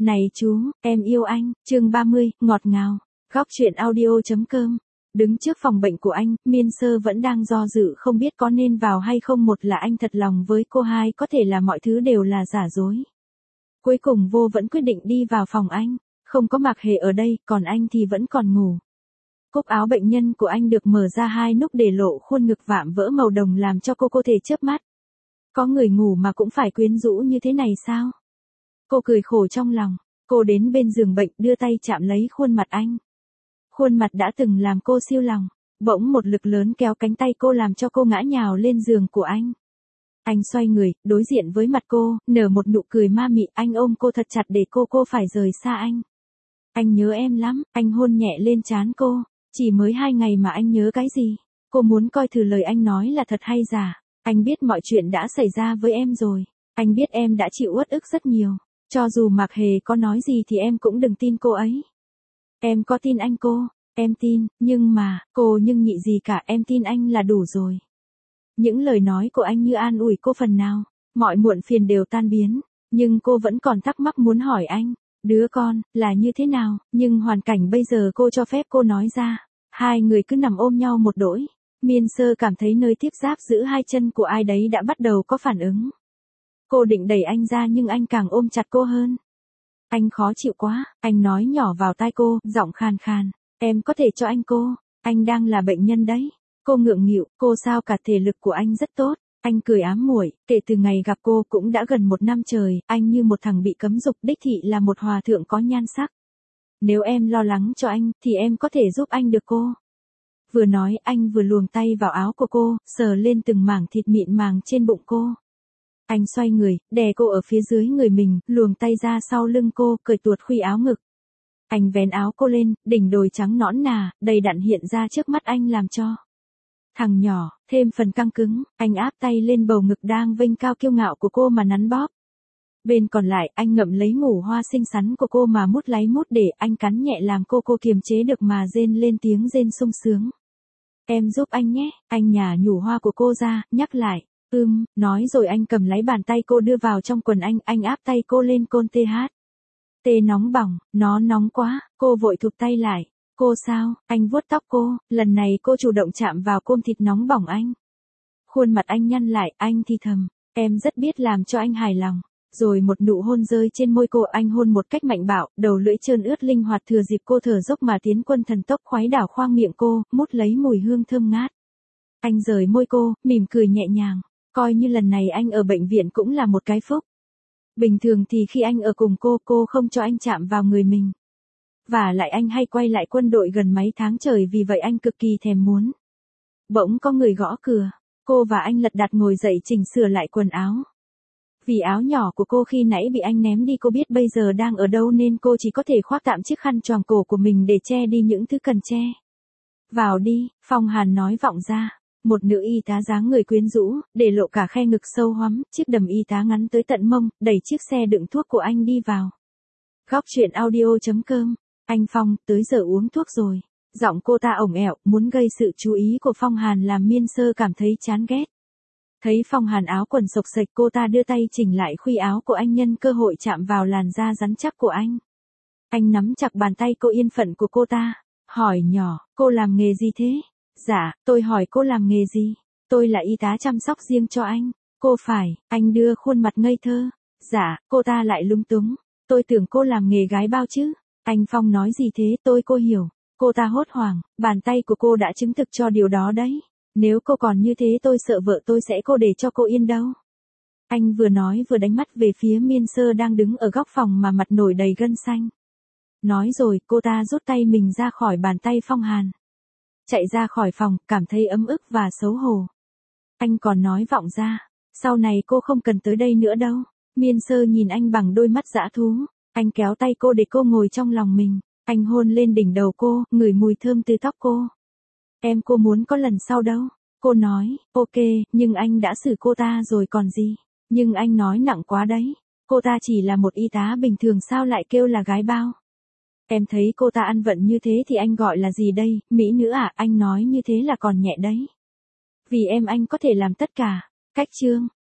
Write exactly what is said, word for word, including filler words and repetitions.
Này chú, em yêu anh, chương ba mươi, ngọt ngào. Góc truyện audio.com. Đứng trước phòng bệnh của anh, Miên Sơ vẫn đang do dự không biết có nên vào hay không. Một là anh thật lòng với cô, hai có thể là mọi thứ đều là giả dối. Cuối cùng vô vẫn quyết định đi vào phòng anh. Không có Mạc Hề ở đây, còn anh thì vẫn còn ngủ. Cúc áo bệnh nhân của anh được mở ra hai nút để lộ khuôn ngực vạm vỡ màu đồng làm cho cô cô thể chớp mắt. Có người ngủ mà cũng phải quyến rũ như thế này sao? Cô cười khổ trong lòng, cô đến bên giường bệnh đưa tay chạm lấy khuôn mặt anh. Khuôn mặt đã từng làm cô siêu lòng, bỗng một lực lớn kéo cánh tay cô làm cho cô ngã nhào lên giường của anh. Anh xoay người, đối diện với mặt cô, nở một nụ cười ma mị, anh ôm cô thật chặt để cô cô phải rời xa anh. Anh nhớ em lắm, anh hôn nhẹ lên trán cô, chỉ mới hai ngày mà anh nhớ cái gì? Cô muốn coi thử lời anh nói là thật hay giả. Anh biết mọi chuyện đã xảy ra với em rồi, anh biết em đã chịu uất ức rất nhiều. Cho dù Mạc Hề có nói gì thì em cũng đừng tin cô ấy. Em có tin anh cô, em tin, nhưng mà, cô nhưng nhị gì cả, em tin anh là đủ rồi. Những lời nói của anh như an ủi cô phần nào, mọi muộn phiền đều tan biến, nhưng cô vẫn còn thắc mắc muốn hỏi anh, đứa con, là như thế nào, nhưng hoàn cảnh bây giờ cô cho phép cô nói ra. Hai người cứ nằm ôm nhau một đỗi, Miên Sơ cảm thấy nơi tiếp giáp giữa hai chân của ai đấy đã bắt đầu có phản ứng. Cô định đẩy anh ra nhưng anh càng ôm chặt cô hơn. Anh khó chịu quá, anh nói nhỏ vào tai cô, giọng khàn khàn, em có thể cho anh cô, anh đang là bệnh nhân đấy. Cô ngượng nghịu, cô sao cả thể lực của anh rất tốt. Anh cười ám muội, kể từ ngày gặp cô cũng đã gần một năm trời, anh như một thằng bị cấm dục, đích thị là một hòa thượng có nhan sắc. Nếu em lo lắng cho anh, thì em có thể giúp anh được cô. Vừa nói anh vừa luồn tay vào áo của cô, sờ lên từng mảng thịt mịn màng trên bụng cô. Anh xoay người, đè cô ở phía dưới người mình, luồn tay ra sau lưng cô, cởi tuột khuy áo ngực. Anh vén áo cô lên, đỉnh đồi trắng nõn nà, đầy đặn hiện ra trước mắt anh làm cho thằng nhỏ, thêm phần căng cứng, anh áp tay lên bầu ngực đang vênh cao kiêu ngạo của cô mà nắn bóp. Bên còn lại, anh ngậm lấy ngủ hoa xinh xắn của cô mà mút láy mút để anh cắn nhẹ làm cô cô kiềm chế được mà rên lên tiếng rên sung sướng. Em giúp anh nhé, anh nhả nhủ hoa của cô ra, nhắc lại. Ưm, nói rồi anh cầm lấy bàn tay cô đưa vào trong quần anh, anh áp tay cô lên côn tê hát. Tê nóng bỏng, nó nóng quá, cô vội thụt tay lại. Cô sao, anh vuốt tóc cô, lần này cô chủ động chạm vào côn thịt nóng bỏng anh. Khuôn mặt anh nhăn lại, anh thì thầm, em rất biết làm cho anh hài lòng. Rồi một nụ hôn rơi trên môi cô, anh hôn một cách mạnh bạo, đầu lưỡi trơn ướt linh hoạt thừa dịp cô thở dốc mà tiến quân thần tốc khoái đảo khoang miệng cô, mút lấy mùi hương thơm ngát. Anh rời môi cô, mỉm cười nhẹ nhàng, coi như lần này anh ở bệnh viện cũng là một cái phúc. Bình thường thì khi anh ở cùng cô, cô không cho anh chạm vào người mình. Và lại anh hay quay lại quân đội gần mấy tháng trời, vì vậy anh cực kỳ thèm muốn. Bỗng có người gõ cửa, cô và anh lật đật ngồi dậy chỉnh sửa lại quần áo. Vì áo nhỏ của cô khi nãy bị anh ném đi, cô biết bây giờ đang ở đâu nên cô chỉ có thể khoác tạm chiếc khăn choàng cổ của mình để che đi những thứ cần che. Vào đi, Phong Hàn nói vọng ra. Một nữ y tá dáng người quyến rũ, để lộ cả khe ngực sâu hoắm, chiếc đầm y tá ngắn tới tận mông, đẩy chiếc xe đựng thuốc của anh đi vào. Góc truyện audio.com. Anh Phong, tới giờ uống thuốc rồi. Giọng cô ta ổng ẹo, muốn gây sự chú ý của Phong Hàn làm Miên Sơ cảm thấy chán ghét. Thấy Phong Hàn áo quần xộc xệch, cô ta đưa tay chỉnh lại khuy áo của anh nhân cơ hội chạm vào làn da rắn chắc của anh. Anh nắm chặt bàn tay cô yên phận của cô ta, hỏi nhỏ, cô làm nghề gì thế? Dạ, tôi hỏi cô làm nghề gì? Tôi là y tá chăm sóc riêng cho anh. Cô phải, anh đưa khuôn mặt ngây thơ. Dạ, cô ta lại lúng túng. Tôi tưởng cô làm nghề gái bao chứ. Anh Phong nói gì thế, tôi cô hiểu. Cô ta hốt hoảng, bàn tay của cô đã chứng thực cho điều đó đấy. Nếu cô còn như thế tôi sợ vợ tôi sẽ cô để cho cô yên đâu. Anh vừa nói vừa đánh mắt về phía Miên Sơ đang đứng ở góc phòng mà mặt nổi đầy gân xanh. Nói rồi, cô ta rút tay mình ra khỏi bàn tay Phong Hàn. Chạy ra khỏi phòng, cảm thấy ấm ức và xấu hổ. Anh còn nói vọng ra, sau này cô không cần tới đây nữa đâu. Miên Sơ nhìn anh bằng đôi mắt dã thú. Anh kéo tay cô để cô ngồi trong lòng mình. Anh hôn lên đỉnh đầu cô, ngửi mùi thơm từ tóc cô. Em cô muốn có lần sau đâu. Cô nói, ok, nhưng anh đã xử cô ta rồi còn gì. Nhưng anh nói nặng quá đấy. Cô ta chỉ là một y tá bình thường, sao lại kêu là gái bao. Em thấy cô ta ăn vận như thế thì anh gọi là gì đây, mỹ nữ à? Anh nói như thế là còn nhẹ đấy. Vì em anh có thể làm tất cả. Cách chương.